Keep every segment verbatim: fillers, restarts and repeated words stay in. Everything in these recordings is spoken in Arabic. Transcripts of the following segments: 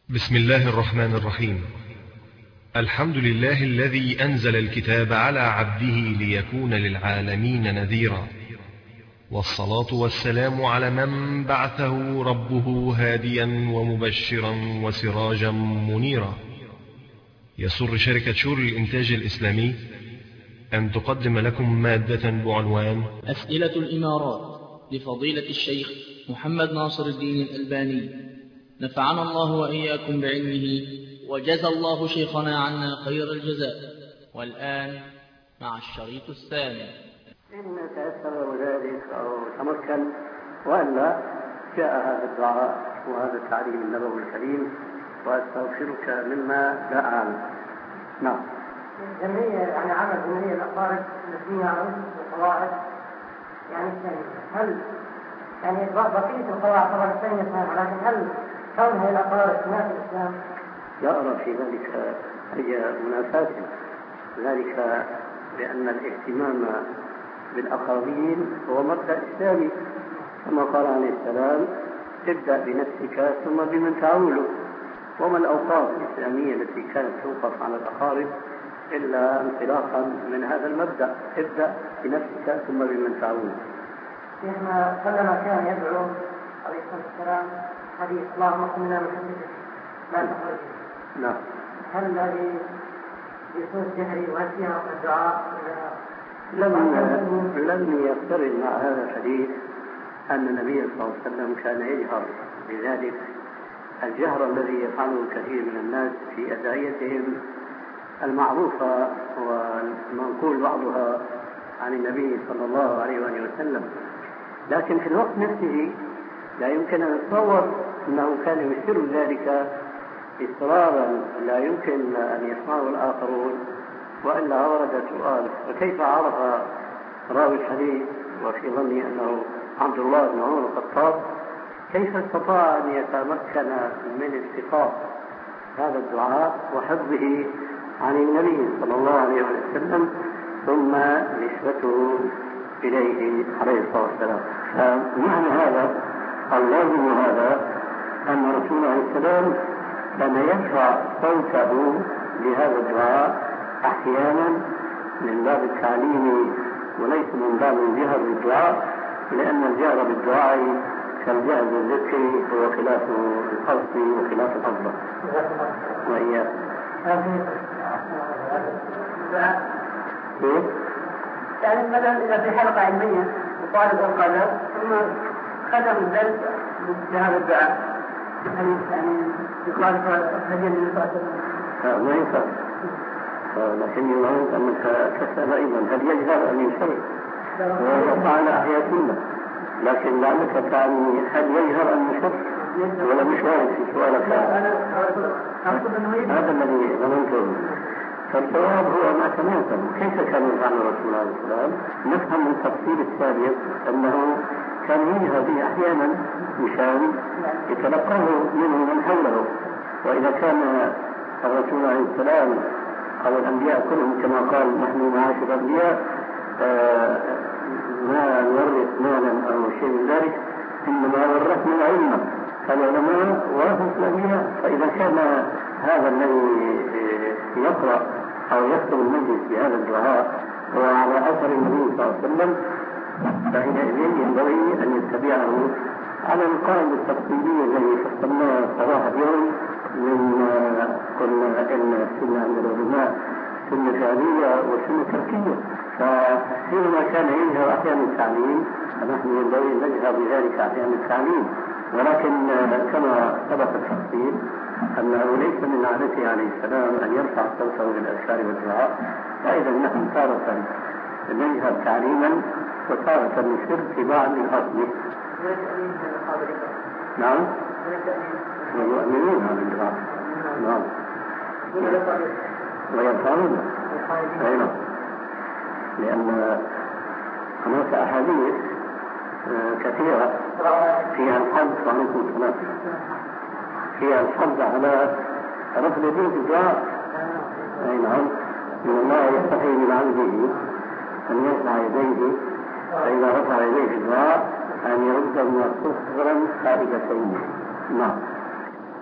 بسم الله الرحمن الرحيم. الحمد لله الذي أنزل الكتاب على عبده ليكون للعالمين نذيرا، والصلاة والسلام على من بعثه ربه هاديا ومبشرا وسراجا منيرا. يسر شركة شور الإنتاج الإسلامي أن تقدم لكم مادة بعنوان أسئلة الإمارات لفضيلة الشيخ محمد ناصر الدين الألباني، نفعنا الله وإياكم بعلمه وجزى الله شيخنا عنا خير الجزاء. والآن مع الشريط الثاني. إن تيسر ذلك أو تمكن، وإلا جاء هذا الدعاء وهذا التعليم النبوي الكريم: وأستغفرك مما لا أعلم. نعم. جمعية يعني عمل جمعية الأقارب التي على القواعد يعني الثانية، هل يعني بقية القواعد طبعا الثانية صحيحة، لكن هل كونها الأقارب تنافي الإسلام؟ لا أرى في ذلك أي منافاة، ذلك لأن الاهتمام بالأقاربين هو مبدأ إسلامي، كما قال عليه السلام: ابدأ بنفسك ثم بمن تعول. وما الأوقاف الإسلامية التي كانت توقف على الأقارب إلا انطلاقا من هذا المبدأ: ابدأ بنفسك ثم بمن تعول. شيخنا كلما كان يدعو عليه الصلاة والسلام حديث اللهم اقمنا من حديثك لا تخرج. نعم. هل هذه يكون الجهري وهل فيها الدعاء؟ لم لم يقترن مع هذا الحديث أن النبي صلى الله عليه وسلم كان يجهر بذلك. الجهر الذي يفعله الكثير من الناس في أدعيتهم المعروفة والمنقول بعضها عن النبي صلى الله عليه وآله وسلم، لكن في الوقت نفسه لا يمكن أن نتصور أنه كان يسر ذلك إصرارا لا يمكن أن يسمعه الآخرون، وإلا ورد سؤال: وكيف عرف راوي الحديث وفي ظني أنه عبد الله بن عمر الخطاب كيف استطاع أن يتمكن من استقاء هذا الدعاء وحفظه عن النبي صلى الله عليه وسلم ثم نسبته إليه عليه الصلاة والسلام؟ فمعنى هذا اللازم هذا أن رسول الله عليه السلام كان يرفع صوته بهذا الدعاء أحيانا من باب التعليم وليس من باب الجهر بالدعاء، لأن الجهر بالدعاء كالجهر بالذكر هو خلاف القصد وخلاف الأفضل. وإياه كيف؟ يعني مثلا إذا في حلقة علمية وطالب القلم ثم ختم الدرس بهذا الدعاء، يعني يخالف هدي النبي صلى الله عليه وسلم؟ ما ينفع، لكن يريد أنك تسأل أيضا هل يجهر أن يشيء ويقع على أحياء سنة، لكن لعلك تعني هل يجهر أن يشيء ولا مش وارد في سؤالك هذا الذي ظننته. فالجواب هو ما تناسب. كيف كان يفعل رسول الله صلى الله عليه وسلم؟ نفهم من التفصيل السابق أنه كان يجهر به أحيانا مشان يتلقاه منه من حوله، وإذا كان الرسول عليه السلام أو الأنبياء كلهم كما قال: نحن معاشر الأنبياء آه ما نورث مالا أو شيء من ذلك، إنما ورثنا العلم، فالعلماء ورثوا الأنبياء. فإذا كان هذا الذي يقرأ أو يكتب المجلس بهذا الدعاء هو على أثر النبي صلى الله عليه وسلم، فحينئذ ينبغي أن يتبعه على القاعدة التفصيلية التي فصلناها صباح اليوم من قلنا إن السنة عند العلماء سنة فعلية وسنة تركية. فحينما كان يجهر أحيانا التعليم فنحن ينبغي أن نجهر بذلك أحيانا التعليم، ولكن كما سبق التفصيل أنه ليس من عادته عليه السلام أن يرفع صوته بالأذكار والدعاء، فإذا نحن تارة نجهر تعليما وتارة نسر في بعض الأصل. نعم. ويؤمنون بالدعاء. نعم. ويفعلون. أيضا لأن هناك أحاديث كثيرة فيها الحظ وعليكم السلام فيها الحظ على رفض يديه في الدعاء. أي نعم. إن الله يستحي من عبده أن يرفع يديه، فإذا رفع يديه في الدعاء أن يردهما صفرا خارجتين. نعم.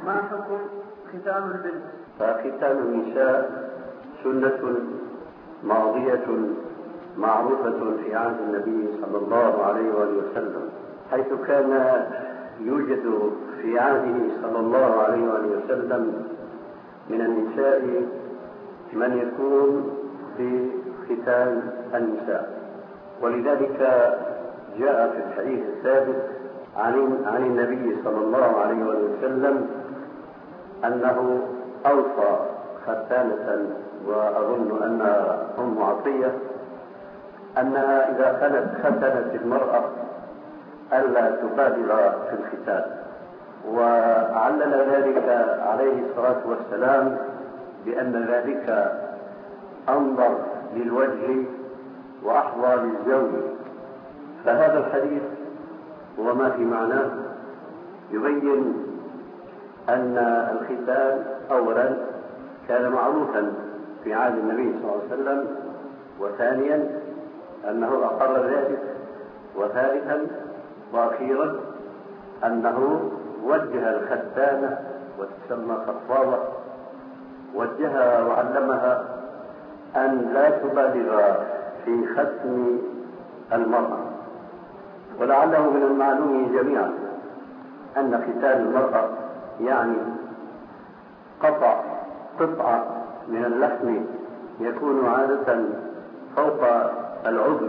ما حكم ختان البنت؟ فختان النساء سنة ماضية معروفة في عهد النبي صلى الله عليه وآله وسلم، حيث كان يوجد في عهده صلى الله عليه وآله وسلم من النساء من يكون في ختان النساء. ولذلك جاء في الحديث الثابت عن عن النبي صلى الله عليه وآله وسلم أنه أوصى ختانة، وأظن أنها أم عطية، أنها إذا كانت ختنت المرأة ألا تبالغ في الختان، وعلل ذلك عليه الصلاة والسلام بأن ذلك أنظر للوجه وأحظى للزوج. فهذا الحديث وما في معناه يبين أن الختان أولا كان معروفا في عهد النبي صلى الله عليه وسلم، وثانيا أنه أقر ذلك، وثالثا وأخيرا أنه وجه الختانة وتسمى خطابة، وجهها وعلمها أن لا تبالغ في ختم المرأة. ولعله من المعلوم جميعا أن ختان المرأة يعني قطع قطعة من اللحم يكون عادة فوق العضل،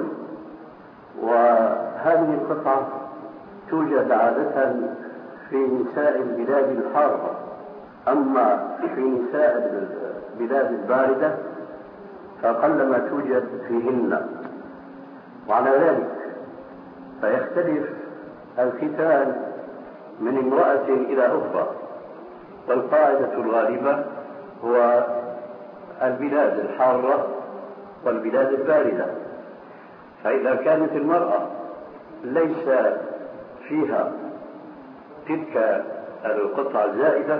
وهذه القطعة توجد عادة في نساء البلاد الحارة، أما في نساء البلاد الباردة فقلما توجد فيهن. وعلى ذلك فيختلف الختان من امرأة إلى أخرى، والقاعدة الغالبة هو البلاد الحارة والبلاد الباردة. فإذا كانت المرأة ليس فيها تلك القطعة الزائدة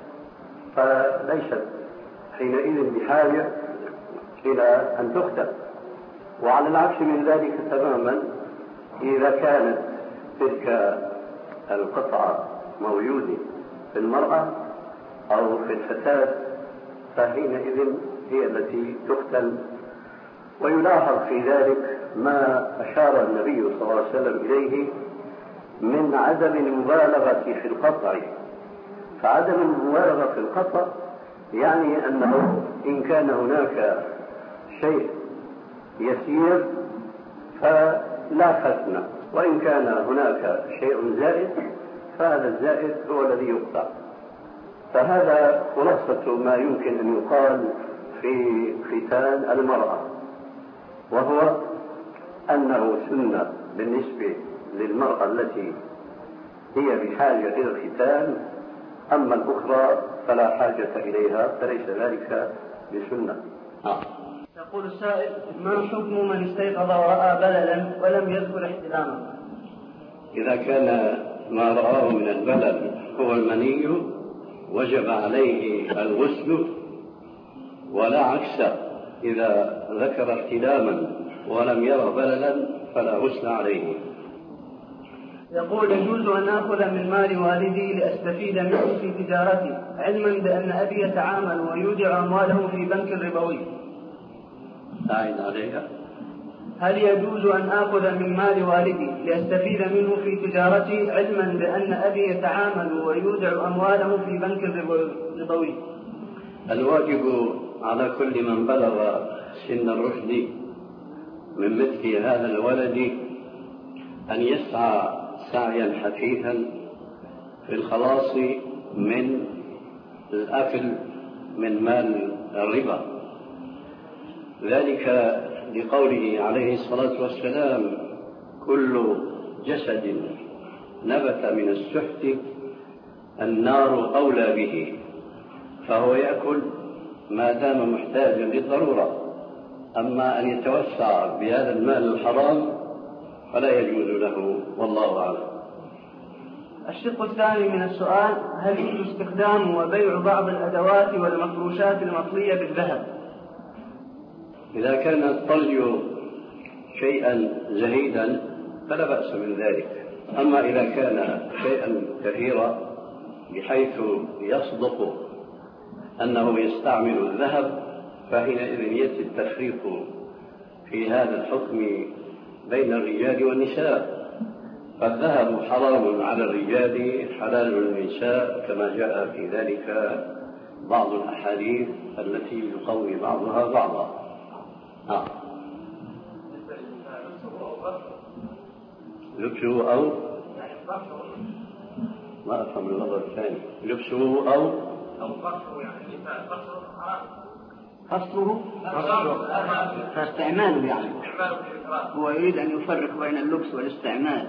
فليست حينئذ بحاجة إلى أن تختم. وعلى العكس من ذلك تماما إذا كانت تلك القطعة موجودة في المرأة أو في الفتاة فحينئذ هي التي تختن. ويلاحظ في ذلك ما أشار النبي صلى الله عليه وسلم إليه من عدم المبالغة في القطع. فعدم المبالغة في القطع يعني أنه إن كان هناك شيء يسير فلا ختم، وإن كان هناك شيء زائد فهذا الزائد هو الذي يقطع. فهذا خلاصة ما يمكن أن يقال في ختان المرأة، وهو أنه سنة بالنسبة للمرأة التي هي بحاجة إلى الختان، أما الأخرى فلا حاجة إليها، فليس ذلك بسنة. يقول السائل: ما حكم من استيقظ ورأى بللا ولم يذكر احتلاما؟ إذا كان ما رآه من البلل هو المني وجب عليه الغسل، ولا عكس، إذا ذكر احتلاما ولم يرى بللا فلا غسل عليه. يقول: يجوز أن آخذ من مال والدي لأستفيد منه في تجارتي، علما بأن أبي يتعامل ويودع أمواله في بنك ربوي. أعين عليها. هل يجوز أن آخذ من مال والدي لأستفيد منه في تجارتي، علما بأن أبي يتعامل ويودع أمواله في بنك ربوي؟ الواجب على كل من بلغ سن الرشد من مثل هذا الولد أن يسعى سعيا حثيثا في الخلاص من الأكل من مال الربا، ذلك لقوله عليه الصلاة والسلام: كل جسد نبت من السحت النار أولى به، فهو يأكل ما دام محتاجا للضرورة. أما أن يتوسع بهذا المال الحرام فلا يجوز له، والله أعلم. الشق الثاني من السؤال: هل يجوز استخدام وبيع بعض الأدوات والمفروشات المطلية بالذهب؟ إذا كان الطلي شيئا زهيدا فلا بأس من ذلك، أما إذا كان شيئا كثيرا بحيث يصدق أنه يستعمل الذهب، فحينئذ يأتي التفريق في هذا الحكم بين الرجال والنساء. فالذهب حرام على الرجال حلال للنساء، كما جاء في ذلك بعض الأحاديث التي يقوي بعضها بعضا. آه. لبسه أو ما أفهم اللفظ الثاني. لبسه أو أو قصره، يعني قصره حرام. قصره فاستعماله، يعني هو يريد أن يفرق بين اللبس والاستعمال.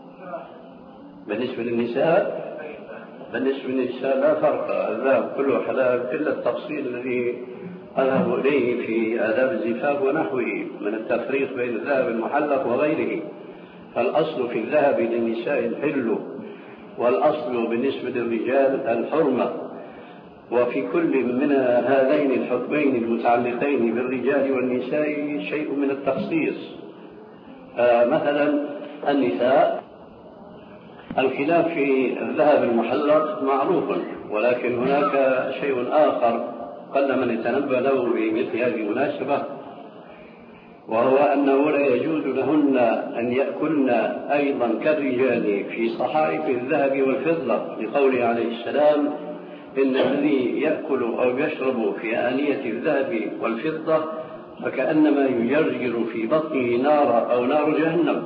بالنسبة للنساء بالنسبة للنساء لا فرق، الذهب كله حلال إلا التفصيل الذي أذهب إليه في آداب الزفاف ونحوه من التفريق بين الذهب المحلق وغيره. فالأصل في الذهب للنساء الحل، والأصل بالنسبة للرجال الحرمة. وفي كل من هذين الحكمين المتعلقين بالرجال والنساء شيء من التخصيص. مثلا النساء الخلاف في الذهب المحلق معروف، ولكن هناك شيء آخر قل من يتنبه له بمثل هذه المناسبة، وهو أنه لا يجوز لهن أن يأكلن أيضا كالرجال في صحائف الذهب والفضة، لقوله عليه السلام: إن الذي يأكل أو يشرب في آنية الذهب والفضة فكأنما يجرجر في بطنه نار أو نار جهنم.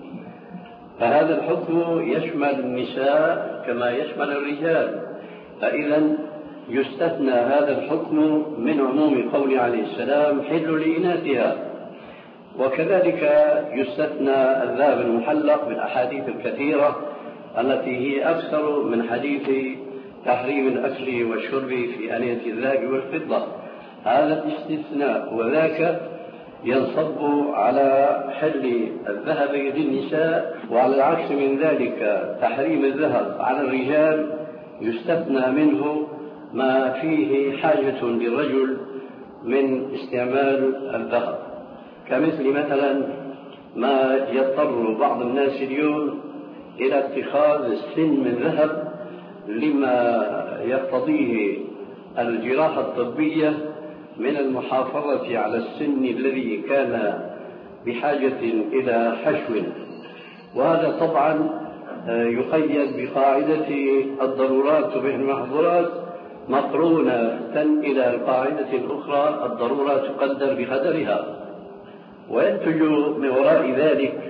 فهذا الحكم يشمل النساء كما يشمل الرجال، فإذا يستثنى هذا الحكم من عموم قول عليه السلام: حل لإناثها. وكذلك يستثنى الذهب المحلق بالأحاديث الكثيرة التي هي أكثر من حديث تحريم الأكل والشرب في آنية الذهب والفضة. هذا الاستثناء وذاك ينصب على حل الذهب للنساء، وعلى العكس من ذلك تحريم الذهب على الرجال يستثنى منه ما فيه حاجة للرجل من استعمال الذهب، كمثل مثلا ما يضطر بعض الناس اليوم إلى اتخاذ سن من ذهب لما يقتضيه الجراحة الطبية من المحافظة على السن الذي كان بحاجة إلى حشو. وهذا طبعا يقيد بقاعدة الضرورات تبيح المحظورات مقرونة إلى القاعدة الأخرى: الضرورة تقدر بقدرها. وينتج من وراء ذلك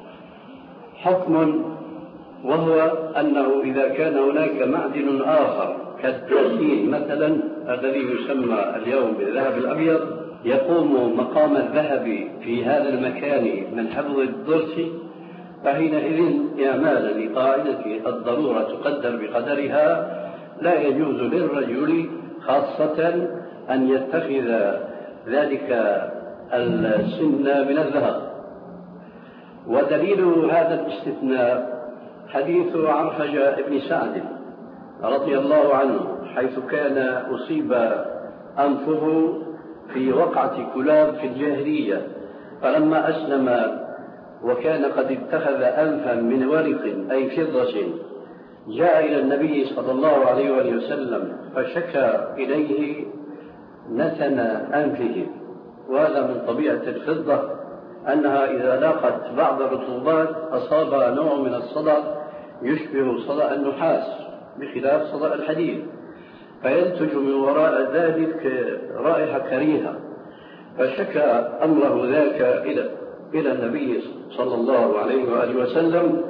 حكم، وهو أنه إذا كان هناك معدن آخر كالتسيل مثلا الذي يسمى اليوم بالذهب الأبيض يقوم مقام الذهب في هذا المكان من حفظ الضرس، فحينئذ إعمالا لقاعدة الضرورة تقدر بقدرها لا يجوز للرجل خاصة أن يتخذ ذلك السن من الذهب. ودليل هذا الاستثناء حديث عرفجة بن سعد رضي الله عنه، حيث كان أصيب أنفه في وقعة كلاب في الجاهلية، فلما أسلم وكان قد اتخذ أنفا من ورق أي فضة جاء إلى النبي صلى الله عليه وآله وسلم فشكى إليه نتن أنفه. وهذا من طبيعة الفضة أنها إذا لاقت بعض الرطوبات أصاب نوع من الصدأ يشبه صدأ النحاس بخلاف صدأ الحديد، فينتج من وراء ذلك رائحة كريهة. فشكى أمره ذاك إلى إلى النبي صلى الله عليه وآله وسلم،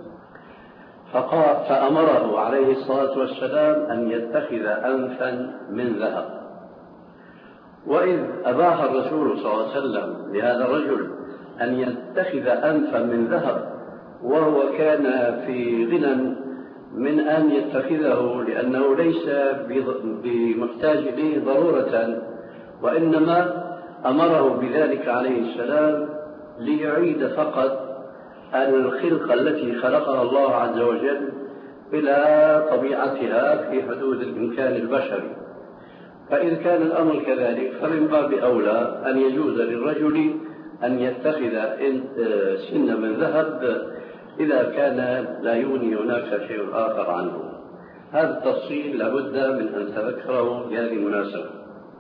فأمره عليه الصلاة والسلام أن يتخذ أنفا من ذهب. وإذ أباح الرسول صلى الله عليه وسلم لهذا الرجل أن يتخذ أنفا من ذهب وهو كان في غنى من أن يتخذه، لأنه ليس بمحتاج إليه ضرورة، وإنما أمره بذلك عليه السلام ليعيد فقط الخلقة التي خلقها الله عز وجل إلى طبيعتها في حدود الإمكان البشري. فإذا كان الأمر كذلك فمن باب أولى أن يجوز للرجل أن يتخذ سن من ذهب إذا كان لا يغني هناك شيء آخر عنه. هذا التفصيل لابد من أن تذكره بهذه المناسبة.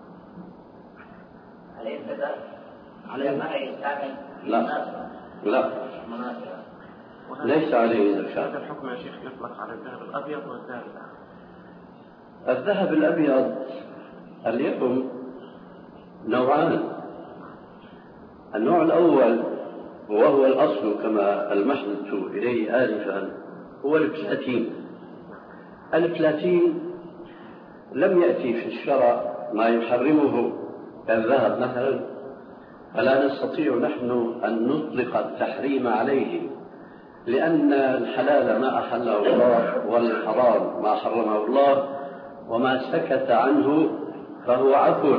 عليه الزكاة؟ عليه ما يستعمل؟ لا لا ليس عليه زكاة. هذا الحكم يا شيخ يطلق على الذهب الأبيض والذهب الأحمر. الذهب الأبيض اليوم نوعان. النوع الأول وهو الأصل كما ألمحت إليه آنفا هو البلاتين. البلاتين لم يأتي في الشرع ما يحرمه كالذهب مثلا، فلا نستطيع نحن أن نطلق التحريم عليه، لأن الحلال ما أحله الله والحرام ما حرمه الله، وما سكت عنه فهو عفو.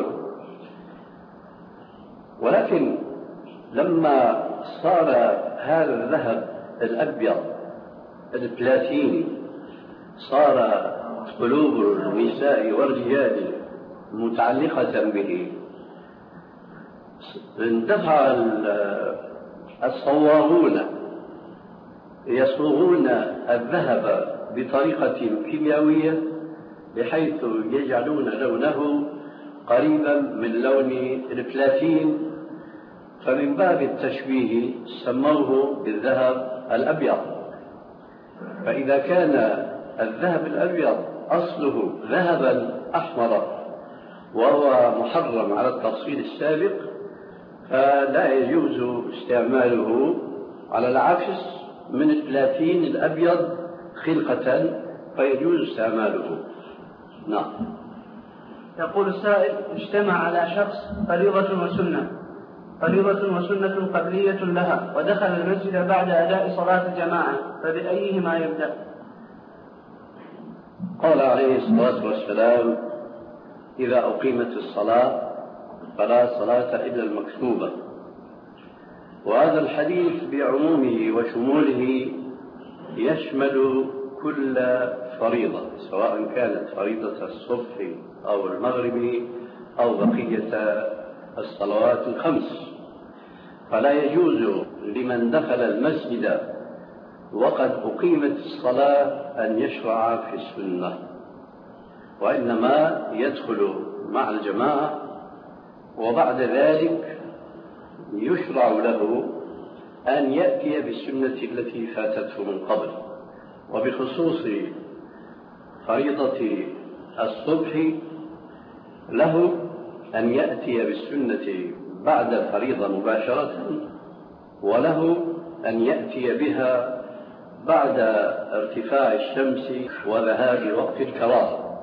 ولكن لما صار هذا الذهب الأبيض البلاتين صار قلوب النساء والرجال متعلقة به، اندفع الصواغون يصوغون الذهب بطريقة كيميائية بحيث يجعلون لونه قريبا من لون البلاتين، فمن باب التشبيه سموه بالذهب الأبيض. فإذا كان الذهب الأبيض أصله ذهبا أحمر وهو محرم على التفصيل السابق، فلا يجوز استعماله على العكس من البلاتين الأبيض خلقة، فيجوز استعماله. نعم. يقول السائل: اجتمع على شخص فريضة وسنة فريضة وسنة قبلية لها، ودخل المسجد بعد أداء صلاة الجماعة، فبأيهما يبدأ؟ قال عليه الصلاة والسلام: إذا أقيمت الصلاة فلا صلاة إلا المكتوبة. وهذا الحديث بعمومه وشموله يشمل كل فريضة، سواء كانت فريضة الصبح أو المغرب أو بقية الصلوات الخمس. فلا يجوز لمن دخل المسجد وقد أقيمت الصلاة أن يشرع في السنة، وإنما يدخل مع الجماعة، وبعد ذلك يشرع له أن يأتي بالسنة التي فاتته من قبل. وبخصوص فريضة الصبح له أن يأتي بالسنة بعد الفريضة مباشرة، وله أن يأتي بها بعد ارتفاع الشمس وذهاب وقت الكراهة.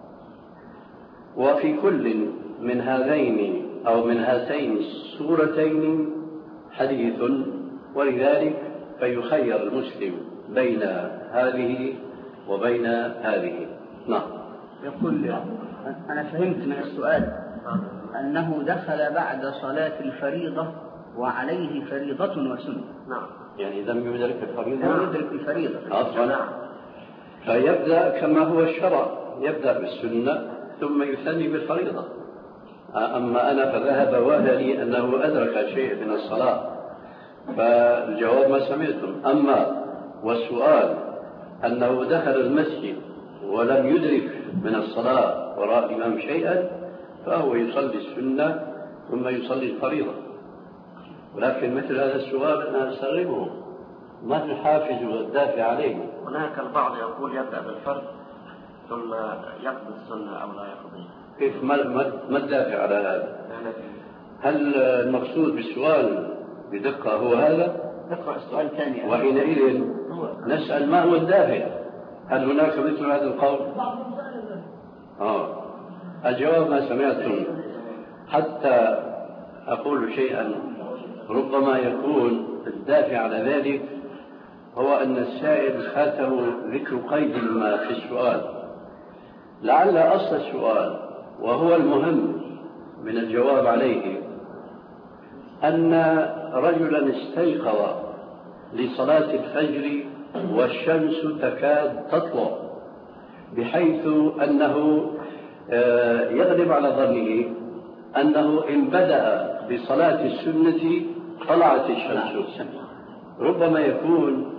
وفي كل من هذين أو من هاتين السورتين حديث، ولذلك فيخير المسلم بين هذه وبين هذه. نعم. يقول: أنا فهمت من السؤال أنه دخل بعد صلاة الفريضة وعليه فريضة وسنة. نعم. يعني لم يدرك الفريضة، لم يدرك الفريضة أصلا. فيبدأ كما هو الشرع، يبدأ بالسنة ثم يثني بالفريضة. أما أنا فذهب وهلي أنه أدرك شيء من الصلاة، فالجواب ما سمعتم. أما والسؤال أنه دخل المسجد ولم يدرك من الصلاة وراء الإمام شيئا، فهو يصلي السنة ثم يصلي الفريضة. ولكن مثل هذا السؤال أنا أستغربه، ما الحافز والدافع عليه؟ هناك البعض يقول يبدأ بالفرض ثم يقضي السنة أو لا يقضي. كيف؟ ما الدافع على هذا؟ هل المقصود بالسؤال بدقة هو هذا؟ نقرأ السؤال الثاني. وحينئذ نسأل ما هو الدافع؟ هل هناك مثل هذا القول؟ آه. الجواب ما سمعتم. حتى أقول شيئا ربما يكون الدافع على ذلك هو أن السائل فاته ذكر قيد ما في السؤال. لعل أصل السؤال وهو المهم من الجواب عليه أن رجلا استيقظ لصلاة الفجر والشمس تكاد تطلع، بحيث أنه يغلب على ظنه أنه إن بدأ بصلاة السنة طلعت الشمس. ربما يكون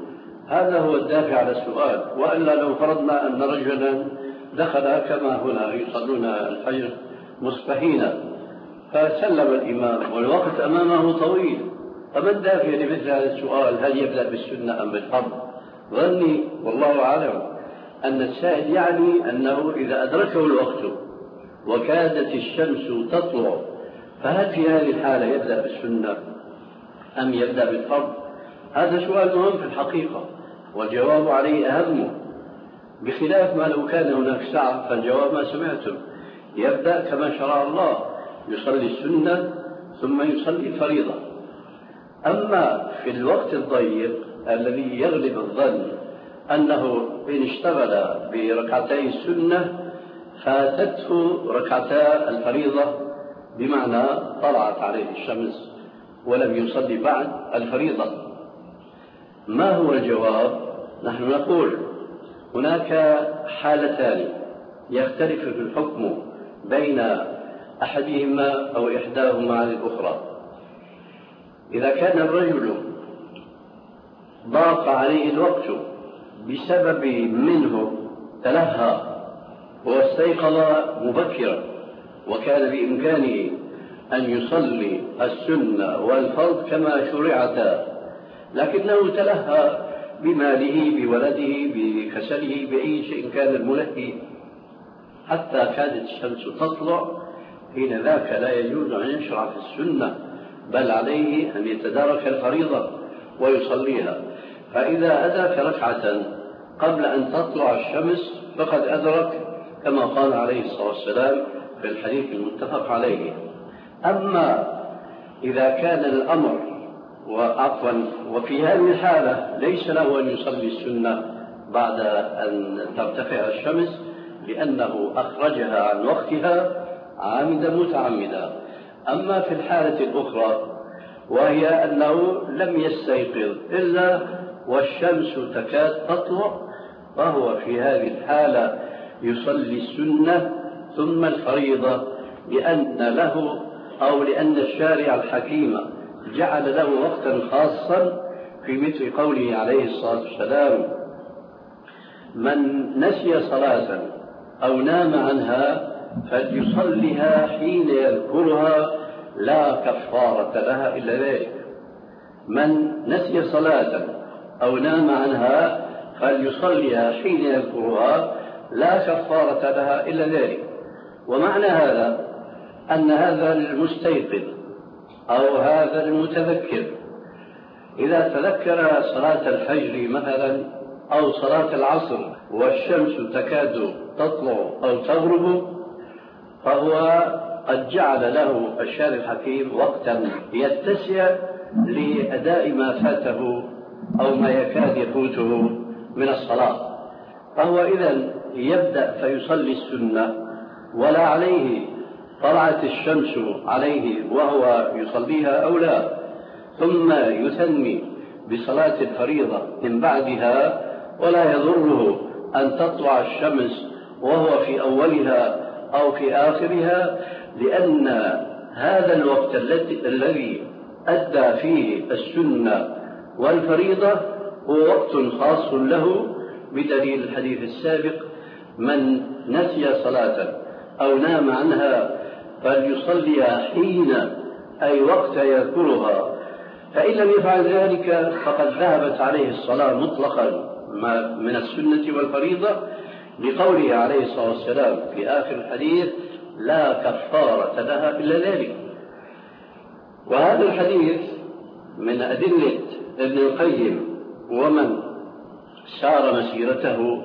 هذا هو الدافع على السؤال. وإلا لو فرضنا أن رجلا دخل كما هنا يصلون الفجر مصبحين فسلم الإمام والوقت أمامه طويل، فما الدافع لمثل هذا السؤال؟ هل يبدأ بالسنة أم بالفرض؟ ظني والله أعلم أن السائل يعني أنه إذا أدركه الوقت وكادت الشمس تطلع فهل في هذه الحالة يبدأ بالسنة أم يبدأ بالفرض؟ هذا سؤال مهم في الحقيقة، والجواب عليه أهم، بخلاف ما لو كان هناك سعة فالجواب ما سمعتم، يبدأ كما شرع الله، يصلي السنة ثم يصلي الفريضة. أما في الوقت الضيق الذي يغلب الظن أنه إن اشتغل بركعتي السنة فاتته ركعتا الفريضة، بمعنى طلعت عليه الشمس ولم يصلي بعد الفريضة، ما هو الجواب؟ نحن نقول هناك حالتان يختلف في الحكم بين أحدهما أو إحداهما عن الأخرى. إذا كان الرجل ضاق عليه الوقت بسبب منه تلهى واستيقظ مبكرا وكان بإمكانه أن يصلي السنة والفرض كما شرعتا، لكنه تلهى بماله بولده بكسله بأي شيء كان الملهي حتى كادت الشمس تطلع، حين ذاك لا يجوز أن يشرع في السنة، بل عليه أن يتدارك الفريضة ويصليها. فإذا أدرك ركعة قبل أن تطلع الشمس فقد أدرك كما قال عليه الصلاة والسلام في الحديث المتفق عليه. أما إذا كان الأمر وعفوا وفي هذه الحالة ليس له أن يصلي السنة بعد أن ترتفع الشمس لأنه أخرجها عن وقتها عامدا متعمدا. أما في الحالة الأخرى وهي أنه لم يستيقظ إلا والشمس تكاد تطلع فهو في هذه الحالة يصلي السنة ثم الفريضة، لأن له أو لأن الشارع الحكيم جعل له وقتا خاصا في مثل قوله عليه الصلاة والسلام: من نسي صلاة أو نام عنها فليصلها حين يذكرها لا كفارة لها إلا ذلك. من نسي صلاة أو نام عنها فليصلها حين يذكرها لا كفارة لها إلا ذلك. ومعنى هذا أن هذا المستيقظ أو هذا المتذكر إذا تذكر صلاة الفجر مثلا أو صلاة العصر والشمس تكاد تطلع أو تغرب فهو قد جعل له الشارع الحكيم وقتا يتسع لأداء ما فاته أو ما يكاد يفوته من الصلاة، فهو إذن يبدأ فيصلي السنة ولا عليه طلعت الشمس عليه وهو يصليها أو لا، ثم يثني بصلاة الفريضة من بعدها ولا يضره أن تطلع الشمس وهو في أولها أو في آخرها، لأن هذا الوقت الذي أدى فيه السنة والفريضة هو وقت خاص له بدليل الحديث السابق: من نسي صلاة أو نام عنها فليصليها حين أي وقت يذكرها، فإن لم يفعل ذلك فقد ذهبت عليه الصلاة مطلقا من السنة والفريضة، لقوله عليه الصلاة والسلام في آخر الحديث: لا كفارة لها إلا ذلك. وهذا الحديث من أدلة ابن القيم ومن سار مسيرته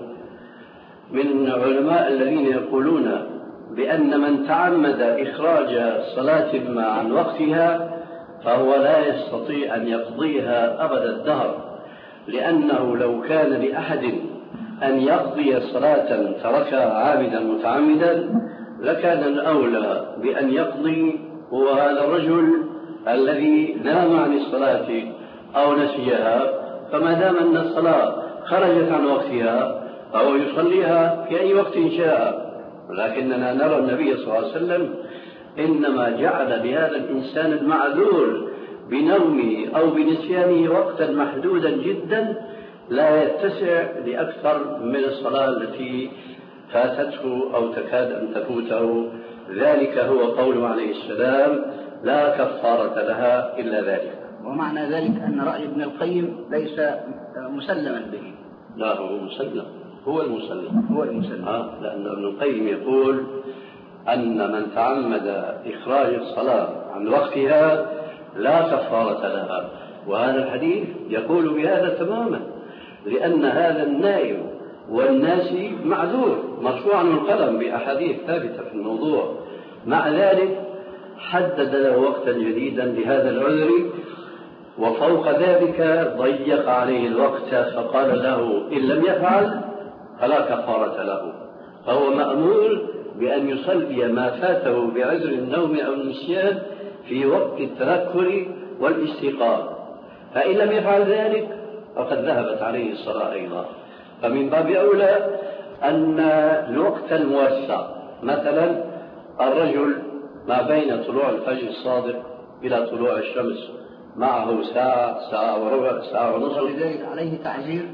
من علماء الذين يقولون بأن من تعمد إخراج صلاة ما عن وقتها فهو لا يستطيع أن يقضيها أبد الدهر، لأنه لو كان لأحد أن يقضي صلاة تركها عامدا متعمدا لكان الأولى بأن يقضي هو هذا الرجل الذي نام عن الصلاة أو نسيها، فما دام أن الصلاة خرجت عن وقتها فهو يصليها في أي وقت شاء. لكننا نرى النبي صلى الله عليه وسلم إنما جعل لهذا الإنسان المعذور بنومه أو بنسيانه وقتا محدودا جدا لا يتسع لأكثر من الصلاة التي فاتته أو تكاد أن تفوته. ذلك هو قوله عليه السلام: لا كفارة لها إلا ذلك. ومعنى ذلك أن رأي ابن القيم ليس مسلما به. لا، هو مسلم، هو المسلم هو المسلم آه لأن ابن القيم يقول أن من تعمد إخراج الصلاة عن وقتها لا كفارة لها، وهذا الحديث يقول بهذا تماما، لأن هذا النائم والناسي معذور مرفوع عنه القلم بأحاديث ثابتة في الموضوع. مع ذلك حدد له وقتا جديدا لهذا العذر، وفوق ذلك ضيق عليه الوقت فقال له إن لم يفعل فلا كفارة له، فهو مأمور بأن يصلي ما فاته بعذر النوم أو النسيان في وقت التذكر والاستيقاظ، فإن لم يفعل ذلك فقد ذهبت عليه الصلاة أيضا. فمن باب أولى أن الوقت الموسع، مثلا الرجل ما بين طلوع الفجر الصادق إلى طلوع الشمس معه ساعة ساعة وربع ساعة ونصف، ولذلك عليه تعزير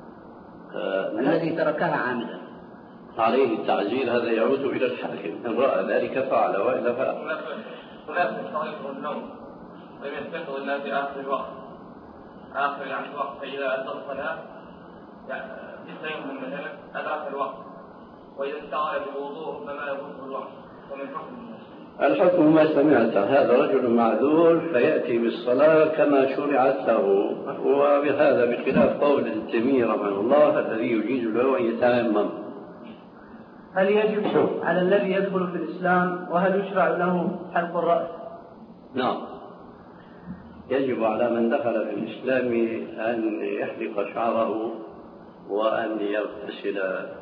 آه الذي تركها عامدا، عليه التعزير. هذا يعود إلى الحاكم، إن رأى ذلك فعل وإلا فعل. هناك تشترط النوم لم يستيقظ إلا في آخر الوقت، آخر يعني الوقت، فإذا أدى الصلاة بالتيمم مثلا هذا آخر الوقت، وإذا استعمل بالوضوء فما يفوت الوقت. ومن حكم الحكم ما سمعت، هذا رجل معذور فيأتي بالصلاة كما شرعت له، وبهذا بخلاف قول ابن تيمية رحمه الله الذي يجيز له أن يتيمم. هل يجب على الذي يدخل في الإسلام وهل يشرع له حلق الرأس؟ نعم، يجب على من دخل في الإسلام أن يحلق شعره وأن يغتسل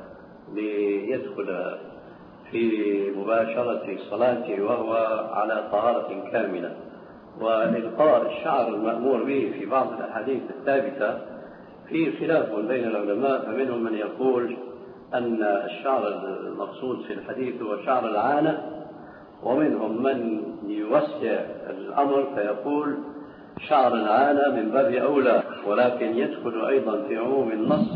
ليدخل في مباشرة صلاته وهو على طهارة كاملة. وإلقاء الشعر المأمور به في بعض الأحاديث الثابتة فيه خلاف بين العلماء، فمنهم من يقول أن الشعر المقصود في الحديث هو شعر العانة، ومنهم من يوسع الأمر فيقول شعر العانة من باب أولى، ولكن يدخل أيضا في عموم النص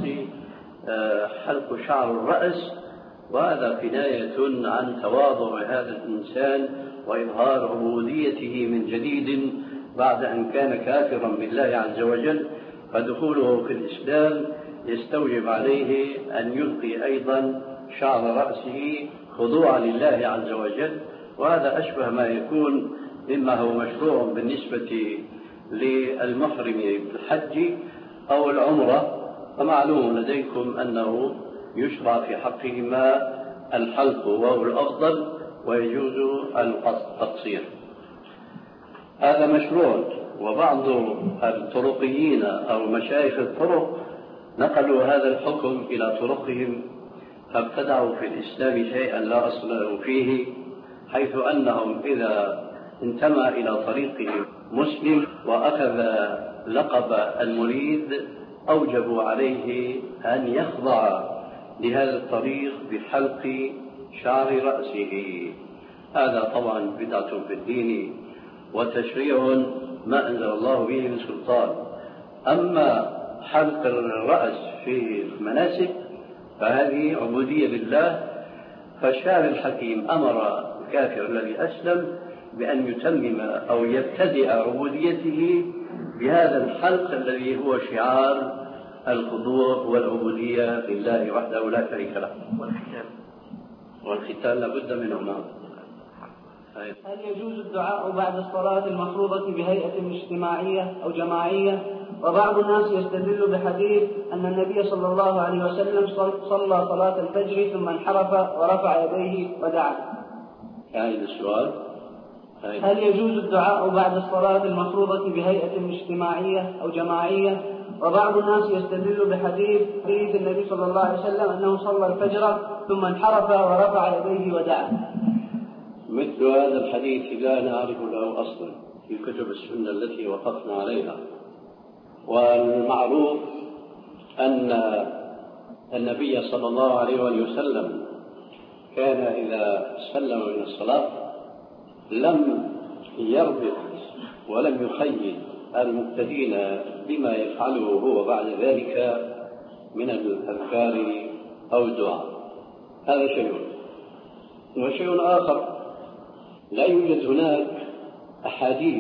حلق شعر الرأس، وهذا كناية عن تواضع هذا الإنسان وإظهار عبوديته من جديد بعد أن كان كافرا بالله عز وجل، فدخوله في الإسلام يستوجب عليه أن يلقي أيضا شعر رأسه خضوعا لله عز وجل، وهذا أشبه ما يكون مما هو مشروع بالنسبة للمحرم بالحج أو العمرة. فمعلوم لديكم أنه يشرع في حقهما الحلق وهو الأفضل، ويجوز التقصير، هذا مشروع. وبعض الطرقيين أو مشايخ الطرق نقلوا هذا الحكم إلى طرقهم، فابتدعوا في الإسلام شيئا لا أصل له فيه، حيث أنهم إذا انتمى إلى طريقهم مسلم وأخذ لقب المريد أوجبوا عليه أن يخضع لهذا الطريق بحلق شعر رأسه. هذا طبعا بدعة في الدين وتشريع ما أنزل الله به من سلطان. أما حلق الرأس في المناسك فهذه عبودية لله، فالشاعر الحكيم أمر الكافر الذي أسلم بأن يتمم أو يبتدئ عبوديته بهذا الحلق الذي هو شعار الخضوع والعبودية لله وحده لا شريك له. والختان والختان لابد منهما. هل يجوز الدعاء بعد الصلاة المفروضة بهيئة اجتماعية أو جماعية؟ وبعض الناس يستدل بحديث أن النبي صلى الله عليه وسلم صلى صلاة الفجر ثم انحرف ورفع يديه ودعا. هذا السؤال. هل يجوز الدعاء بعد الصلاة المفروضة بهيئة اجتماعية أو جماعية؟ وبعض الناس يستدل بحديث حديث النبي صلى الله عليه وسلم أنه صلى الفجر ثم انحرف ورفع يديه ودعا. مثل هذا الحديث لا نعرف له أصلا في كتب السنة التي وقفنا عليها. والمعروف أن النبي صلى الله عليه وسلم كان إذا سلم من الصلاة لم يربط ولم يخيل المقتدين بما يفعله هو بعد ذلك من الأذكار أو الدعاء. هذا شيء. وشيء آخر، لا يوجد هناك أحاديث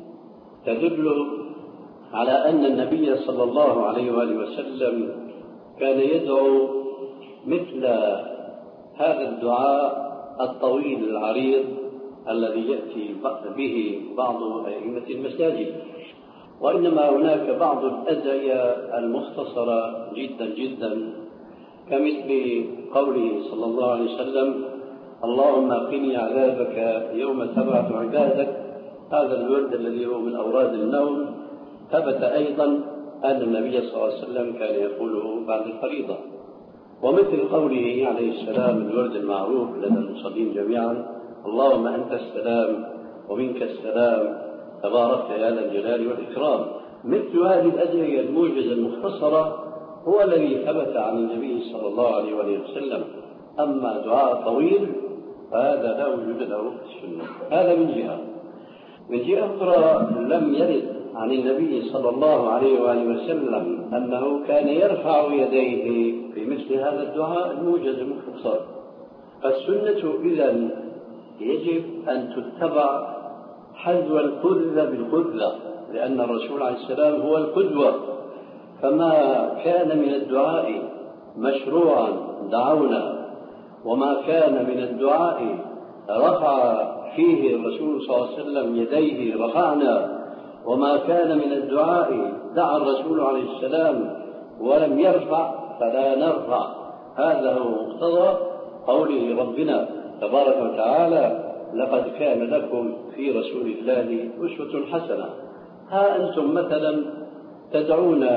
تدل على أن النبي صلى الله عليه وآله وسلم كان يدعو مثل هذا الدعاء الطويل العريض الذي يأتي به بعض أئمة المساجد، وإنما هناك بعض الأدعية المختصرة جدا جدا، كمثل قوله صلى الله عليه وسلم: اللهم قني عذابك يوم تبعث عبادك. هذا الورد الذي هو من أوراد النوم ثبت أيضا أن النبي صلى الله عليه وسلم كان يقوله بعد الفريضة. ومثل قوله عليه السلام الورد المعروف لدى المصلين جميعا: اللهم أنت السلام ومنك السلام تبارك يا ذا الجلال والإكرام. مثل هذه الأدعية الموجزة المختصرة هو الذي ثبت عن النبي صلى الله عليه وسلم. أما دعاء طويل فهذا لا وجود له في السنة. هذا من جهة. من جهة أخرى لم يرد عن النبي صلى الله عليه وآله وسلم أنه كان يرفع يديه في مثل هذا الدعاء الموجز المختصر. السنة إذن يجب أن تتبع حذو القذة بالقذة، لأن الرسول عليه السلام هو القدوة. فما كان من الدعاء مشروعا دعونا، وما كان من الدعاء رفع فيه الرسول صلى الله عليه وسلم يديه رفعنا، وما كان من الدعاء دعا الرسول عليه السلام ولم يرفع فلا نرفع. هذا هو مقتضى قوله ربنا تبارك وتعالى: لقد كان لكم في رسول الله أسوة حسنة. ها أنتم مثلا تدعون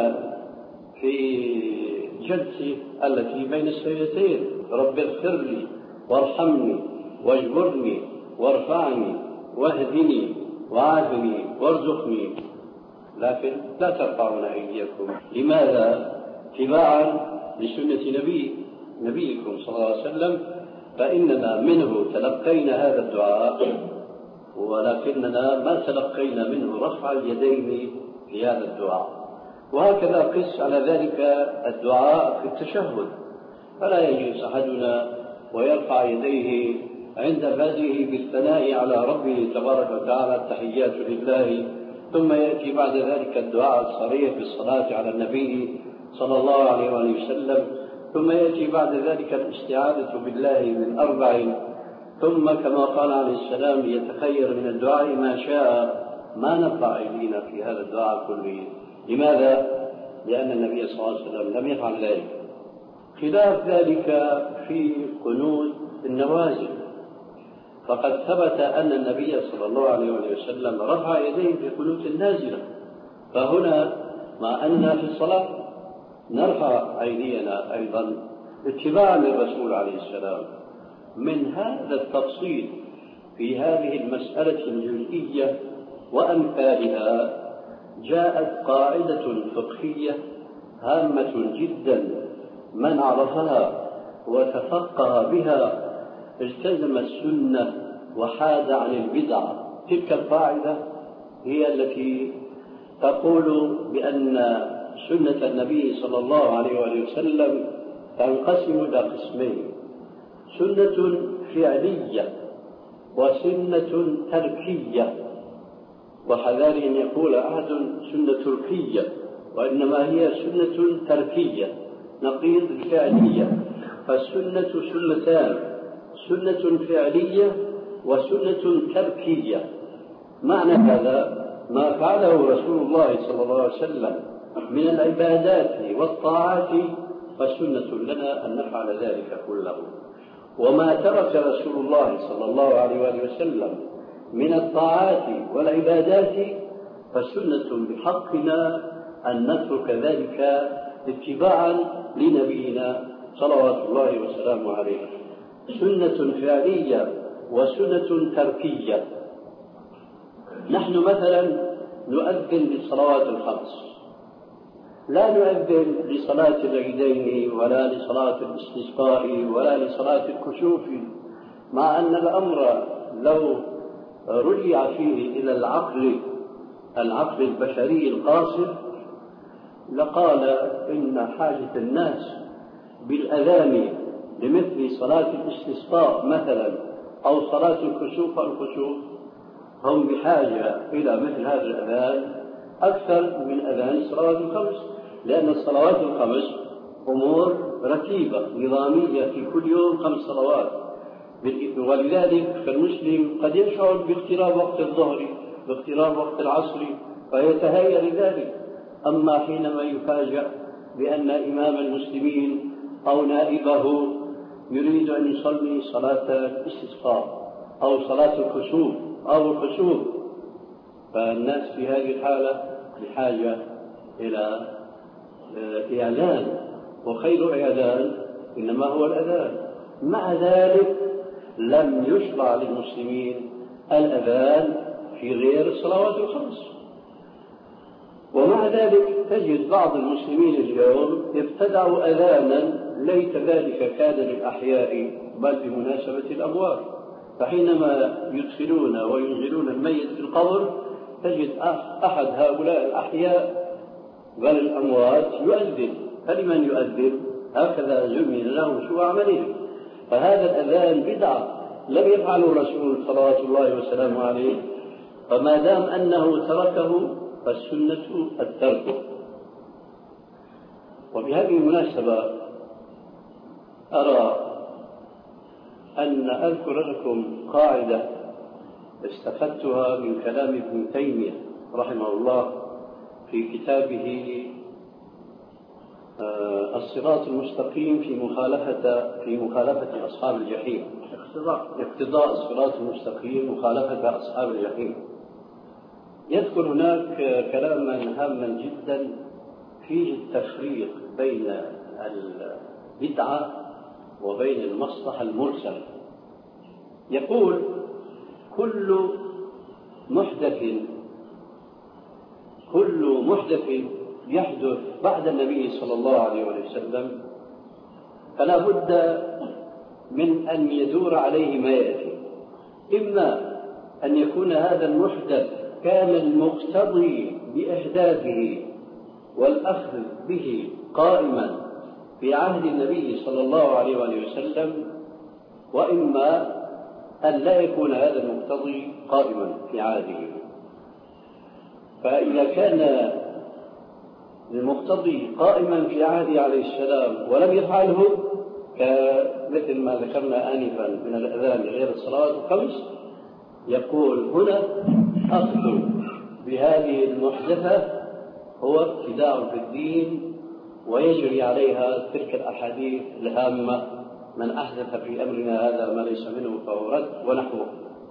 في جلسة التي بين السيدتين: رب اغفر لي وارحمني واجبرني وارفعني واهدني وعافني وارزقني، لكن لا ترفعون أيديكم. لماذا؟ اتباعا لسنة نبي نبيكم صلى الله عليه وسلم، فإننا منه تلقينا هذا الدعاء، ولكننا ما تلقينا منه رفع اليدين في هذا الدعاء. وهكذا قس على ذلك الدعاء في التشهد، فلا يجلس أحدنا ويرفع يديه عند بدءه بالثناء على ربه تبارك وتعالى: التحيات لله، ثم يأتي بعد ذلك الدعاء الصريح بالصلاة على النبي صلى الله عليه وآله وسلم، ثم يأتي بعد ذلك الاستعاذة بالله من أربع، ثم كما قال عليه السلام: يتخير من الدعاء ما شاء. ما نرفع أيدينا في هذا الدعاء كله. لماذا؟ لأن النبي صلى الله عليه وسلم لم يفعل ذلك. خلاف ذلك في قنوت النوازل، فقد ثبت أن النبي صلى الله عليه وسلم رفع يديه في قنوت النازلة. فهنا مع أننا في الصلاة نرفع أيدينا أيضا اتباعا للرسول عليه السلام. من هذا التفصيل في هذه المسألة الجزئية وأمثالها جاءت قاعدة فقهية هامة جدا، من عرفها وتفقه بها التزم السنة وحاد عن البدع. تلك القاعدة هي التي تقول بأن سنة النبي صلى الله عليه وآله وسلم تنقسم إلى قسمين: سنة فعلية وسنة تركية. وحذار أن يقول أحد سنة تركية، وإنما هي سنة تركية نقيض الفعلية. فالسنة سنتان: سنة فعلية وسنة تركية. معنى هذا ما فعله رسول الله صلى الله عليه وسلم من العبادات والطاعات فسنة لنا أن نفعل ذلك كله، وما ترك رسول الله صلى الله عليه وآله وسلم من الطاعات والعبادات فسنة بحقنا أن نترك ذلك اتباعا لنبينا صلوات الله وسلامه عليه. سنة فعلية وسنة تركية. نحن مثلا نؤذن للصلوات الخمس، لا نؤذن لصلاة العيدين ولا لصلاة الاستسقاء ولا لصلاة الكسوف، مع أن الأمر لو رجع فيه إلى العقل العقل البشري القاصر لقال إن حاجة الناس بالأذان لمثل صلاة الاستسقاء مثلا أو صلاة الكسوف الكسوف هم بحاجة إلى مثل هذا الأذان أكثر من أذان الصلوات الخمس، لأن الصلوات الخمس أمور رتيبة نظامية في كل يوم خمس صلوات، ولذلك فالمسلم قد يشعر باقتراب وقت الظهر باقتراب وقت العصر فيتهيأ لذلك. أما حينما يفاجأ بأن إمام المسلمين أو نائبه يريد أن يصلي صلاة الاستسقاء أو صلاة الكسوف أو الخسوف، فالناس في هذه الحالة بحاجة إلى إعلان، وخير إعلان إنما هو الأذان. مع ذلك لم يشرع للمسلمين الأذان في غير الصلوات الخمس، ومع ذلك تجد بعض المسلمين اليوم ابتدعوا أذانا ليت ذلك كان للأحياء بل بمناسبة الأموات، فحينما يدخلون وينزلون الميت في القبر تجد أحد هؤلاء الأحياء بل الأموات يؤذن، فلمن يؤذن؟ هكذا زمن له شو عمله. فهذا الأذان بدعة لم يفعله الرسول صلوات الله وسلامه عليه، فما دام أنه تركه فالسنة الترك. وبهذه المناسبة أرى أن أذكر لكم قاعدة استفدتها من كلام ابن تيمية رحمه الله في كتابه الصراط المستقيم في مخالفة في مخالفة أصحاب الجحيم، اقتضاء الصراط المستقيم مخالفة أصحاب الجحيم. يذكر هناك كلاما هاما جدا فيه التفريق بين البدعة وبين المصلحة المرسلة. يقول كل محدث كل محدث يحدث بعد النبي صلى الله عليه وسلم فلا بد من أن يدور عليه ما يأتي، إما أن يكون هذا المحدث كان المقتضي بإحداثه والأخذ به قائما في عهد النبي صلى الله عليه وسلم، وإما أن لا يكون هذا المقتضي قائما في عهده. فإذا كان المقتضي قائما في عهده عليه السلام ولم يفعله كمثل ما ذكرنا آنفا من الأذان غير الصلوات الخمس، يقول هنا أخذ بهذه المحدثة هو ابتداع في الدين ويجري عليها تلك الأحاديث الهامة من أحدث في أمرنا هذا ما ليس منه فهو رد ونحوه.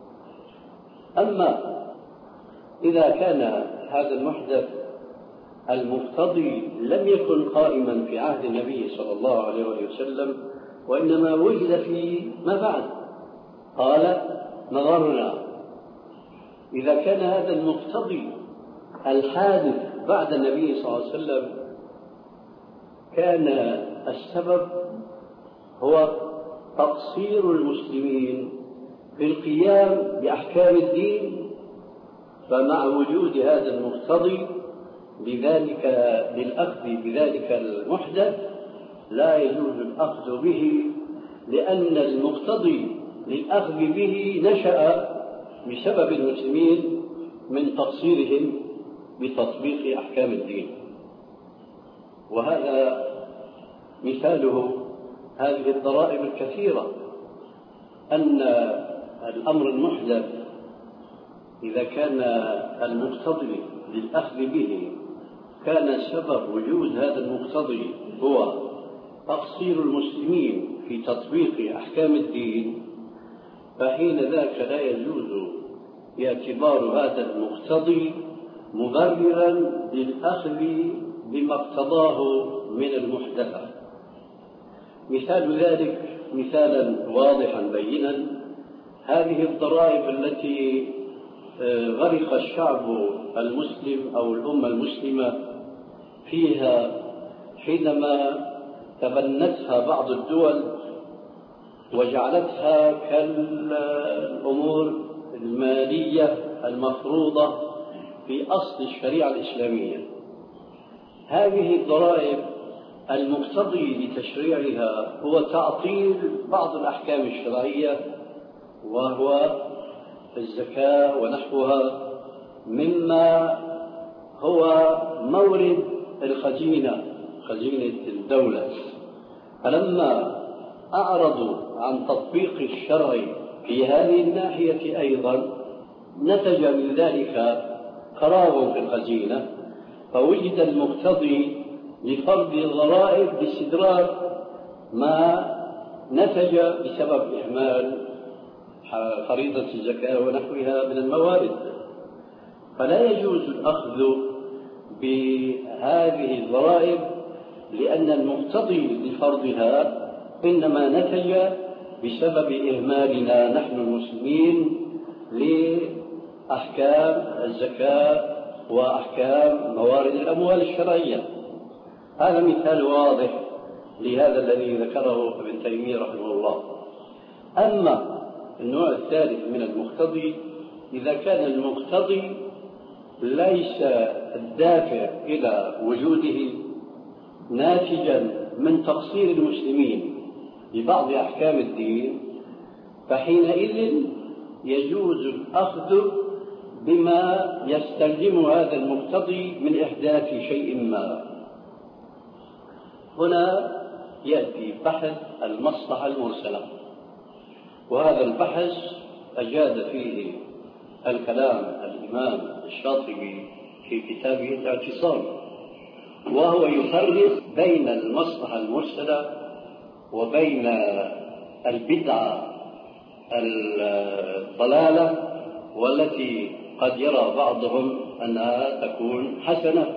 أما إذا كان هذا المحدث المقتضي لم يكن قائما في عهد النبي صلى الله عليه وسلم وإنما وجد في ما بعد، قال نظرنا إذا كان هذا المقتضي الحادث بعد النبي صلى الله عليه وسلم كان السبب هو تقصير المسلمين في القيام بأحكام الدين، فمع وجود هذا المقتضي بذلك للأخذ بذلك المحدث لا يجوز الأخذ به، لأن المقتضي للأخذ به نشأ بسبب المسلمين من تقصيرهم بتطبيق أحكام الدين. وهذا مثاله هذه الضرائب الكثيرة، أن الأمر المحدث إذا كان المقتضي للأخذ به كان سبب وجود هذا المقتضي هو تقصير المسلمين في تطبيق أحكام الدين، فحين ذاك لا يجوز اعتبار هذا المقتضي مبررا للأخذ بما اقتضاه من المحدثة. مثال ذلك مثالا واضحا بينا هذه الضرائب التي غرق الشعب المسلم أو الأمة المسلمة فيها حينما تبنتها بعض الدول وجعلتها كالأمور المالية المفروضة في أصل الشريعة الإسلامية. هذه الضرائب المقتضي لتشريعها هو تعطيل بعض الأحكام الشرعية، وهو الزكاة ونحوها، مما هو مورد الخزينة، خزينة الدولة. فلما أعرضوا عن تطبيق الشرع في هذه الناحية أيضا نتج من ذلك فراغ في الخزينة، فوجد المقتضي لفرض الضرائب باستدراج ما نتج بسبب إهمال فريضة الزكاة ونحوها من الموارد. فلا يجوز الأخذ بهذه الضرائب لأن المقتضي لفرضها إنما نتج بسبب إهمالنا نحن المسلمين لأحكام الزكاة وأحكام موارد الأموال الشرعية. هذا مثال واضح لهذا الذي ذكره ابن تيمية رحمه الله. أما النوع الثالث من المقتضي، إذا كان المقتضي ليس الدافع إلى وجوده ناتجا من تقصير المسلمين ببعض أحكام الدين، فحينئذ يجوز الأخذ بما يستلزم هذا المقتضي من إحداث شيء ما. هنا يأتي بحث المصلحة المرسلة، وهذا البحث أجاد فيه الكلام الإمام الشاطبي في كتابه الاعتصام، وهو يفرق بين المصلحة المرسلة وبين البدعة الضلالة والتي قد يرى بعضهم أنها تكون حسنة.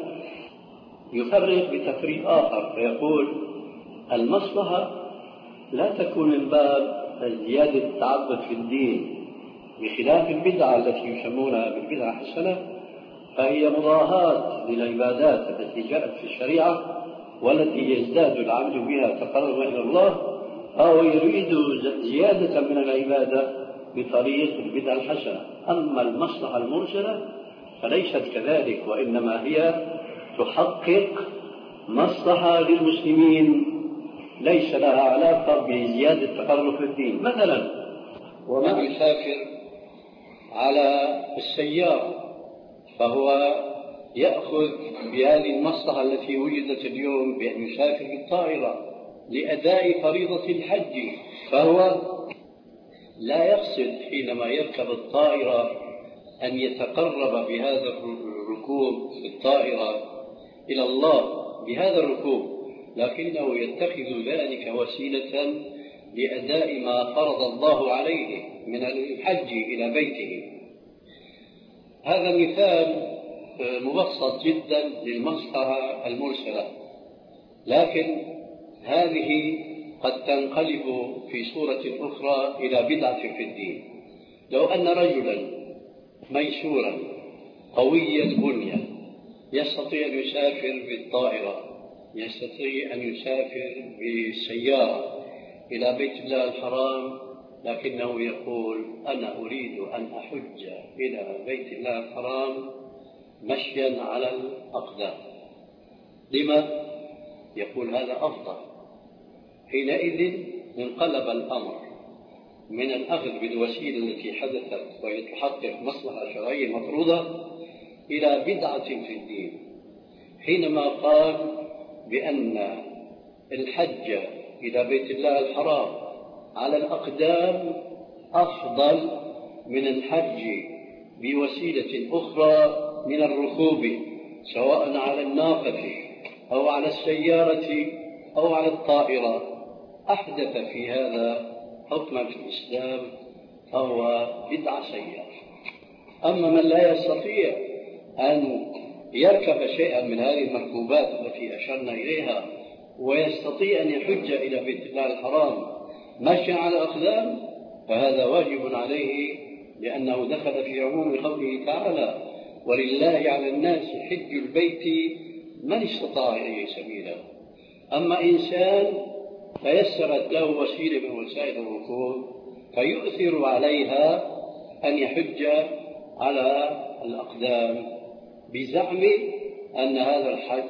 يفرق بتفريق آخر فيقول المصلحة لا تكون من باب زيادة التعبد في الدين، بخلاف البدعة التي يسمونها بالبدعة حسنة، فهي مضاهاة للعبادات التي جاءت في الشريعة والتي يزداد العبد بها تقربا إلى الله، أو يريد زيادة من العبادة بطريق البدعة الحسنة. أما المصلحة المرسلة فليست كذلك، وإنما هي تحقق مصلحة للمسلمين ليس لها علاقة بزيادة التقرب في الدين. مثلا ومن يسافر على السيارة فهو يأخذ بهذه المصلحة التي وجدت اليوم بأن يسافر بالطائرة لأداء فريضة الحج، فهو لا يقصد حينما يركب الطائرة أن يتقرب بهذا الركوب في الطائرة إلى الله بهذا الركوب، لكنه يتخذ ذلك وسيلة لأداء ما فرض الله عليه من الحج إلى بيته. هذا مثال مبسط جدا للمصلحة المرسلة، لكن هذه قد تنقلب في صورة أخرى إلى بدعة في الدين. لو أن رجلا ميسورا قوي البنية يستطيع أن يسافر بالطائرة، يستطيع أن يسافر بالسيارة إلى بيت الله الحرام، لكنه يقول أنا أريد أن أحج إلى بيت الله الحرام مشيا على الأقدام. لما؟ يقول هذا أفضل. حينئذ انقلب الأمر من الأخذ بالوسيلة التي حدثت وهي تحقق مصلحة شرعية مفروضة إلى بدعة في الدين، حينما قال بأن الحج إلى بيت الله الحرام على الأقدام أفضل من الحج بوسيلة أخرى من الركوب، سواء على الناقة أو على السيارة أو على الطائرة. أحدث في هذا حكما في الإسلام فهو بدعة سيئة. أما من لا يستطيع أن يركب شيئا من هذه المركوبات التي أشرنا إليها ويستطيع أن يحج إلى بيت الله الحرام ماشيا على الأقدام، فهذا واجب عليه، لأنه دخل في عموم قوله تعالى ولله على الناس حج البيت من استطاع إليه سبيلا. أما إنسان تيسرت له وسيلة من وسائل الركوب فيؤثر عليها أن يحج على الأقدام بزعم أن هذا الحج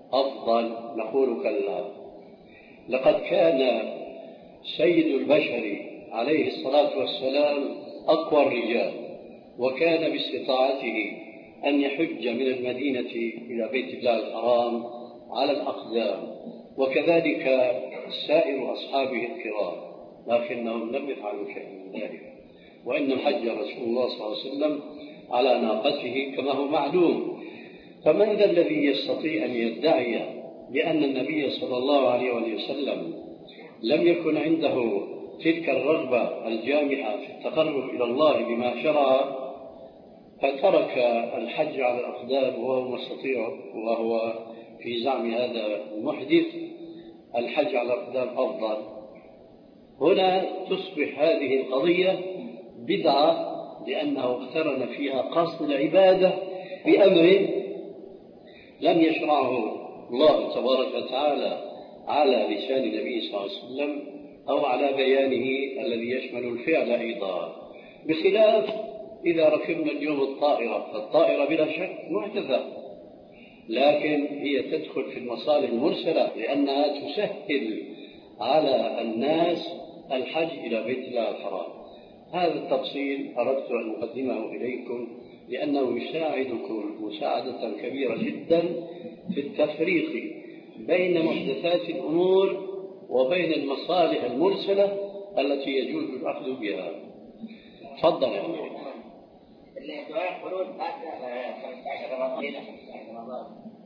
أفضل؟ نقول كلا. لقد كان سيد البشر عليه الصلاة والسلام أقوى الرجال، وكان باستطاعته أن يحج من المدينة إلى بيت الله الحرام على الأقدام، وكذلك سائر أصحابه الكرام، لكنهم لم يفعلوا شيئا من ذلك، وإن حج رسول الله صلى الله عليه وسلم على ناقته كما هو معلوم. فمن ذا الذي يستطيع أن يدعي بأن النبي صلى الله عليه وسلم لم يكن عنده تلك الرغبة الجامعة في التقرب إلى الله بما شرع، فترك الحج على الأقدام وهو مستطيع، وهو في زعم هذا المحدث الحج على الأقدام أفضل؟ هنا تصبح هذه القضية بدعة، لأنه اقترن فيها قصد العبادة بأمر لم يشرعه الله تبارك وتعالى على لسان النبي صلى الله عليه وسلم أو على بيانه الذي يشمل الفعل أيضا، بخلاف إذا ركبنا اليوم الطائرة، فالطائرة بلا شك محدثة، لكن هي تدخل في المصالح المرسلة لأنها تسهل على الناس الحج إلى بيت الله الحرام. هذا التفصيل أردت أن أقدمه إليكم لأنه يساعدكم مساعدة كبيرة جدا في التفريق بين محدثات الأمور وبين المصالح المرسلة التي يجوز الأخذ بها. تفضل يا أمير. الدعاء الخلود بعد خمسة عشر رمضان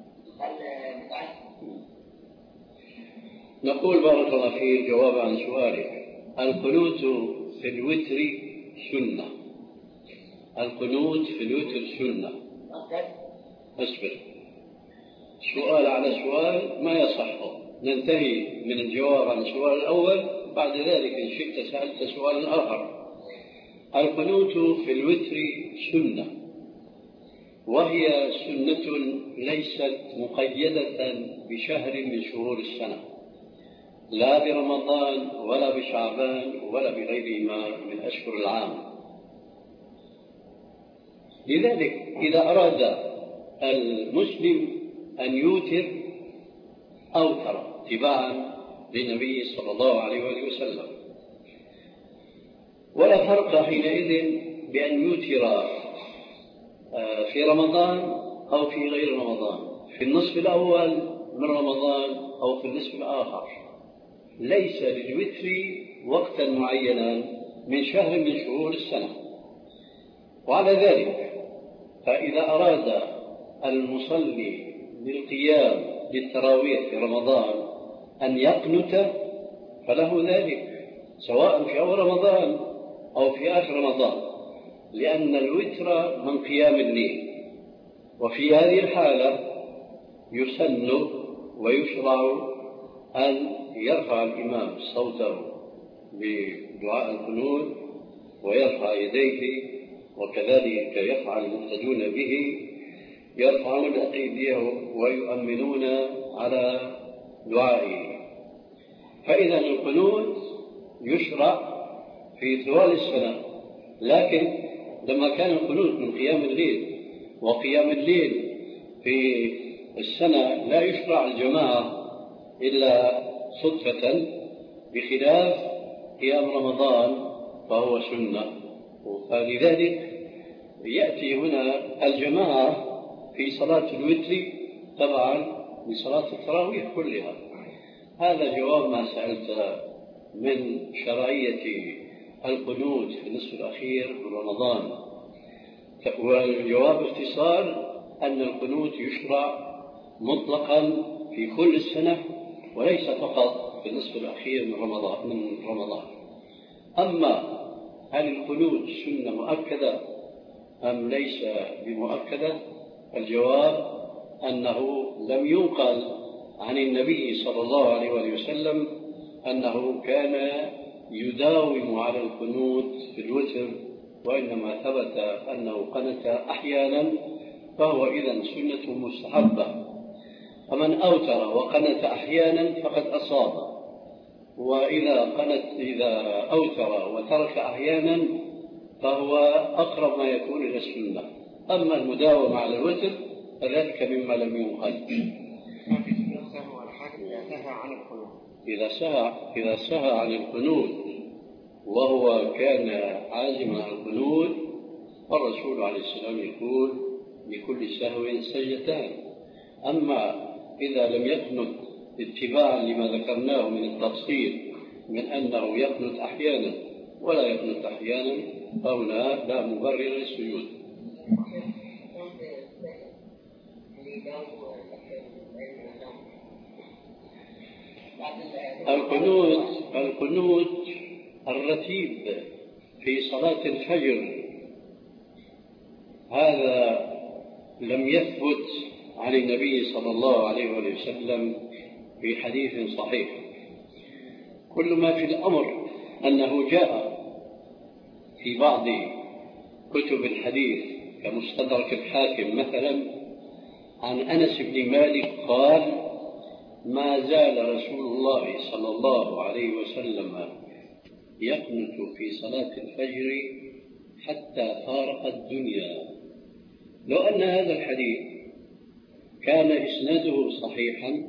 نقول بارك الله فيك جواب عن سؤالك. القنوت في الوتر سنة. القنوت في الوتر سنة. اصبر، سؤال على سؤال ما يصحه، ننتهي من الجواب عن السؤال الأول، بعد ذلك إن شئت سألت سؤالا آخر. القنوت في الوتر سنة، وهي سنة ليست مقيدة بشهر من شهور السنة، لا برمضان ولا بشعبان ولا بغيرهما من أشهر العام. لذلك إذا أراد المسلم أن يوتر أوتر اتباعا للنبي صلى الله عليه وسلم، ولا فرق حينئذ بأن يوتر في رمضان أو في غير رمضان، في النصف الأول من رمضان أو في النصف الآخر. ليس للوتر وقتا معينا من شهر من شهور السنة. وعلى ذلك فإذا أراد المصلي للقيام للتراويح في رمضان أن يقنت فله ذلك، سواء في أول رمضان أو في آخر رمضان، لأن الوتر من قيام الليل، وفي هذه الحالة يسن ويشرع أن يرفع الإمام صوته بدعاء القنوت ويرفع يديه، وكذلك يفعل المقتدون به، يرفعون أيديهم ويؤمنون على دعائه. فإذا القنوت يشرع في طوال السنة، لكن لما كان القنوت من قيام الليل، وقيام الليل في السنة لا يشرع الجماعة إلا صدفة، بخلاف قيام رمضان فهو سنة. فلذلك يأتي هنا الجماعة في صلاة الوتر طبعا لصلاة التراويح كلها. هذا جواب ما سألت من شرعية القنوت في النصف الأخير من رمضان. والجواب باختصار أن القنوت يشرع مطلقا في كل السنة وليس فقط في النصف الأخير من رمضان من رمضان. أما هل القنوت سنة مؤكدة أم ليس بمؤكدة؟ الجواب أنه لم ينقل عن النبي صلى الله عليه وسلم أنه كان يداوم على القنوت في الوتر، وإنما ثبت أنه قنت أحيانا، فهو إذن سنة مستحبة. فمن أوتر وقنت أحيانا فقد أصاب، وإذا قنت إذا أوتر وترك أحيانا فهو أقرب ما يكون إلى السنة. أما المداومة على الوتر فذلك مما لم ينقل. إذا سهى إذا سهى عن القنوت وهو كان عازما على القنوت فالرسول عليه السلام يقول لكل سهو سجدتان. أما إذا لم يقنت اتباعا لما ذكرناه من التفصيل من أنه يقنت أحيانا ولا يقنت أحيانا فهنا لا مبرر للسجود. القنوت القنوت الرتيب في صلاة الفجر هذا لم يثبت عن النبي صلى الله عليه وسلم في حديث صحيح. كل ما في الأمر أنه جاء في بعض كتب الحديث كمستدرك الحاكم مثلا عن أنس بن مالك قال: ما زال رسول الله صلى الله عليه وسلم يقنت في صلاة الفجر حتى فارق الدنيا. لو أن هذا الحديث كان إسناده صحيحا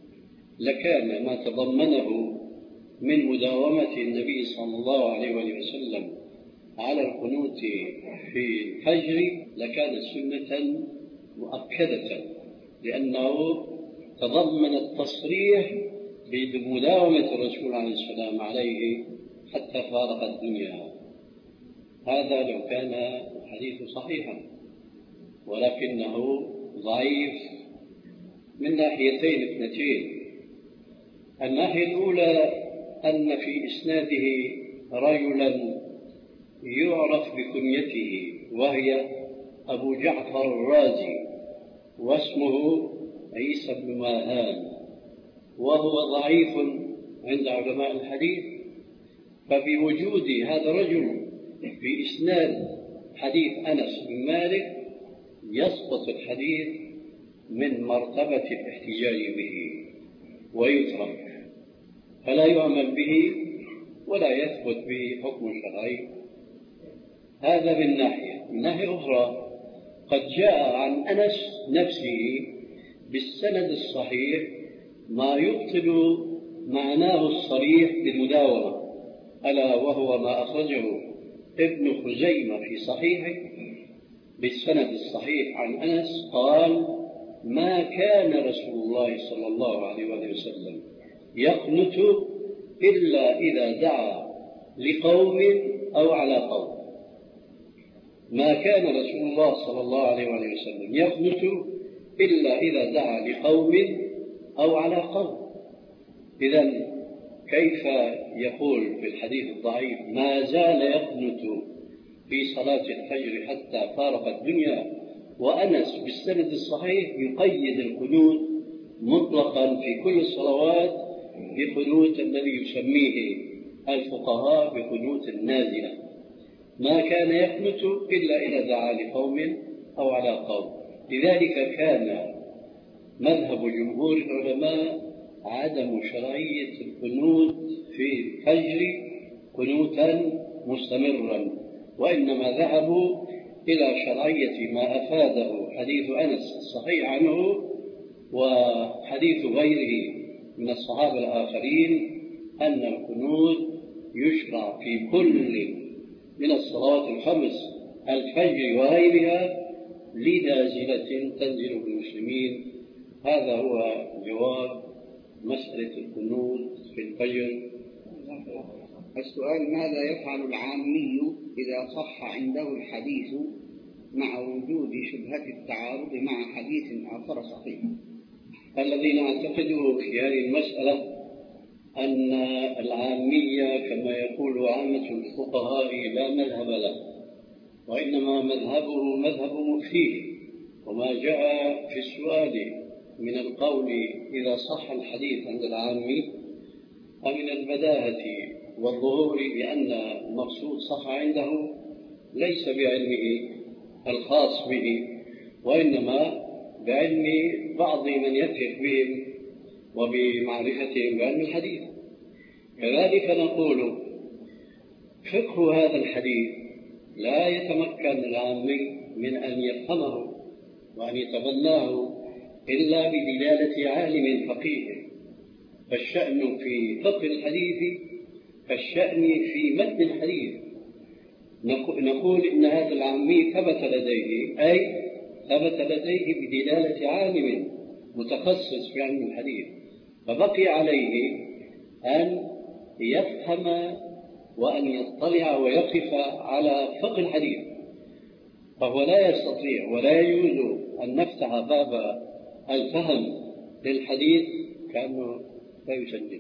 لكان ما تضمنه من مداومة النبي صلى الله عليه وسلم على القنوت في الفجر لكان سنة مؤكدة، لأنه تضمن التصريح بمداومة الرسول عليه السلام عليه حتى فارق الدنيا. هذا لو كان الحديث صحيحا، ولكنه ضعيف من ناحيتين اثنتين. الناحية الأولى أن في إسناده رجلا يعرف بكنيته وهي أبو جعفر الرازي واسمه عيسى بن ماهان، وهو ضعيف عند علماء الحديث. فبوجود هذا الرجل في إسناد حديث أنس بن مالك يسقط الحديث من مرتبة الاحتجاج به ويترك، فلا يعمل به ولا يثبت به حكم شرعي. هذا من ناحية. من ناحية أخرى قد جاء عن أنس نفسه بالسند الصحيح ما يبطل معناه الصريح بالمداومة، ألا وهو ما أخرجه ابن خزيمة في صحيحه بالسند الصحيح عن أنس قال: ما كان رسول الله صلى الله عليه وسلم يقنت إلا إذا دعا لقوم أو على قوم. ما كان رسول الله صلى الله عليه وسلم يقنت إلا إذا دعا لقوم أو على قوم. إذن كيف يقول في الحديث الضعيف ما زال يقنت في صلاة الفجر حتى فارق الدنيا، وأنس بالسند الصحيح يقيد القنوت مطلقا في كل الصلوات بقنوت الذي يسميه الفقهاء بقنوت النازلة. ما كان يقنت إلا إذا دعا لقوم أو على قوم. لذلك كان مذهب جمهور العلماء عدم شرعية القنوت في الفجر قنوتا مستمرا، وإنما ذهبوا إلى شرعية ما أفاده حديث أنس الصحيح عنه وحديث غيره من الصحابة الآخرين أن القنوت يشرع في كل من الصلوات الخمس الفجر وغيرها لنازلة تنزل بالمسلمين. هذا هو جواب مسألة القنوت في الفجر. السؤال: ماذا يفعل العامي إذا صح عنده الحديث مع وجود شبهة التعارض مع حديث آخر صحيح؟ الذي نعتقده في هذه المسألة أن العامية كما يقول عامة الفقهاء لا مذهب له، وإنما مذهبه مذهب مفتيه. وما جاء في السؤال من القول إذا صح الحديث عند العامي فمن البداهة والظهور بأن المقصود صح عنده ليس بعلمه الخاص به، وإنما بعلم بعض من يثق بهم وبمعرفتهم بعلم الحديث. كذلك نقول فقه هذا الحديث لا يتمكن العامي من أن يفهمه وأن يتبناه إلا بدلالة عالم فقيه. فالشأن في فقه الحديث كالشأن في متن الحديث. نقول إن هذا العامي ثبت لديه، أي ثبت لديه بدلالة عالم متخصص في علم الحديث، فبقي عليه أن يفهم وأن يطلع ويقف على فقه الحديث، فهو لا يستطيع ولا يجوز أن نفتح باب الفهم للحديث كأنه لا يسجل.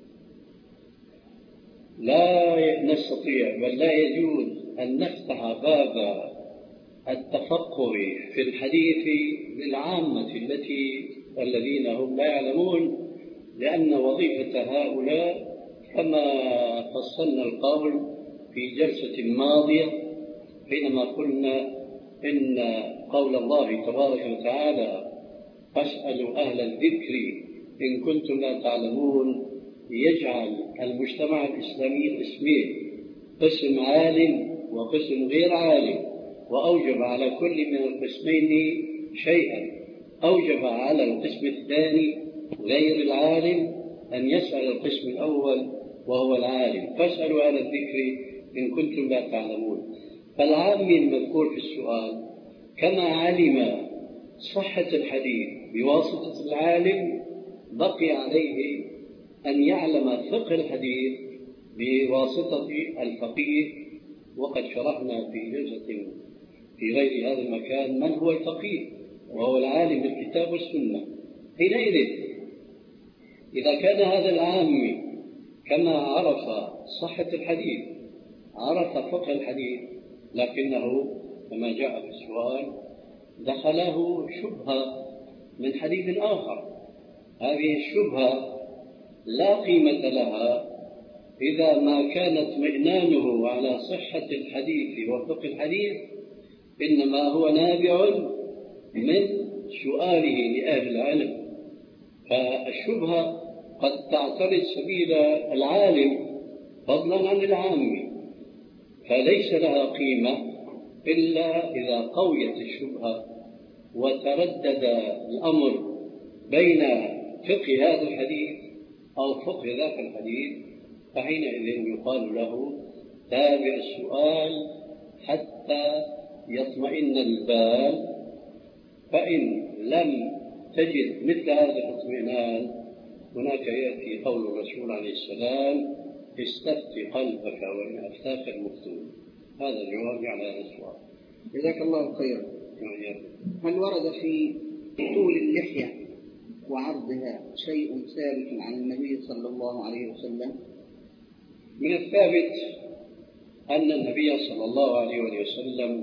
لا نستطيع بل لا يجوز أن نفتح باب التفقه في الحديث للعامة التي الذين هم لا يعلمون، لأن وظيفة هؤلاء كما فصلنا القول في جلسة ماضية حينما قلنا إن قول الله تبارك وتعالى فاسألوا أهل الذكر إن كنتم لا تعلمون يجعل المجتمع الإسلامي قسمين، قسم عالم وقسم غير عالم، وأوجب على كل من القسمين شيئا. أوجب على القسم الثاني غير العالم أن يسأل القسم الأول وهو العالم، فاسألوا أهل الذكر إن كنتم لا تعلمون. فالعام المذكور في السؤال كما علم صحة الحديث بواسطة العالم بقي عليه أن يعلم فقه الحديث بواسطة الفقيه، وقد شرحنا في جلسة في غير هذا المكان من هو الفقيه، وهو العالم بالكتاب والسنة. حينئذ إذا كان هذا العام كما عرف صحة الحديث عرف فقه الحديث، لكنه كما جاء في السؤال دخله شبهة من حديث آخر، هذه الشبهة لا قيمة لها إذا ما كان اطمئنانه على صحة الحديث وفقه الحديث، إنما هو نابع من سؤاله لأهل العلم. فالشبهة قد تعترض سبيل العالم فضلا عن العام، فليس لها قيمة إلا إذا قويت الشبهة وتردد الأمر بين فقه هذا الحديث أو فقه ذاك الحديث، فحينئذ يقال له تابع السؤال حتى يطمئن البال. فإن لم تجد مثل هذا الاطمئنان هناك يأتي قول الرسول عليه السلام استفت قلبك وإن أفتاك المفتون. هذا الجواب على هذا السؤال. جزاك الله خيرا. هل ورد في طول اللحية وعرضها شيء ثابت عن النبي صلى الله عليه وسلم؟ من الثابت أن النبي صلى الله عليه وسلم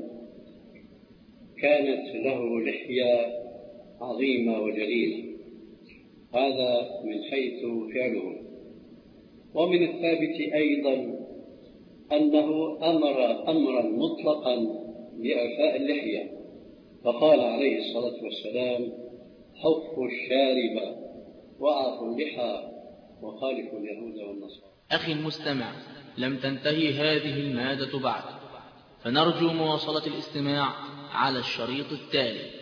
كانت له لحية عظيمة وجليلة، هذا من حيث فعله. ومن الثابت أيضا أنه أمر أمرا مطلقا بإعفاء اللحية، فقال عليه الصلاة والسلام حفوا الشارب وأعفوا اللحى وخالفوا اليهود والنصارى. أخي المستمع، لم تنتهي هذه المادة بعد، فنرجو مواصلة الاستماع على الشريط التالي.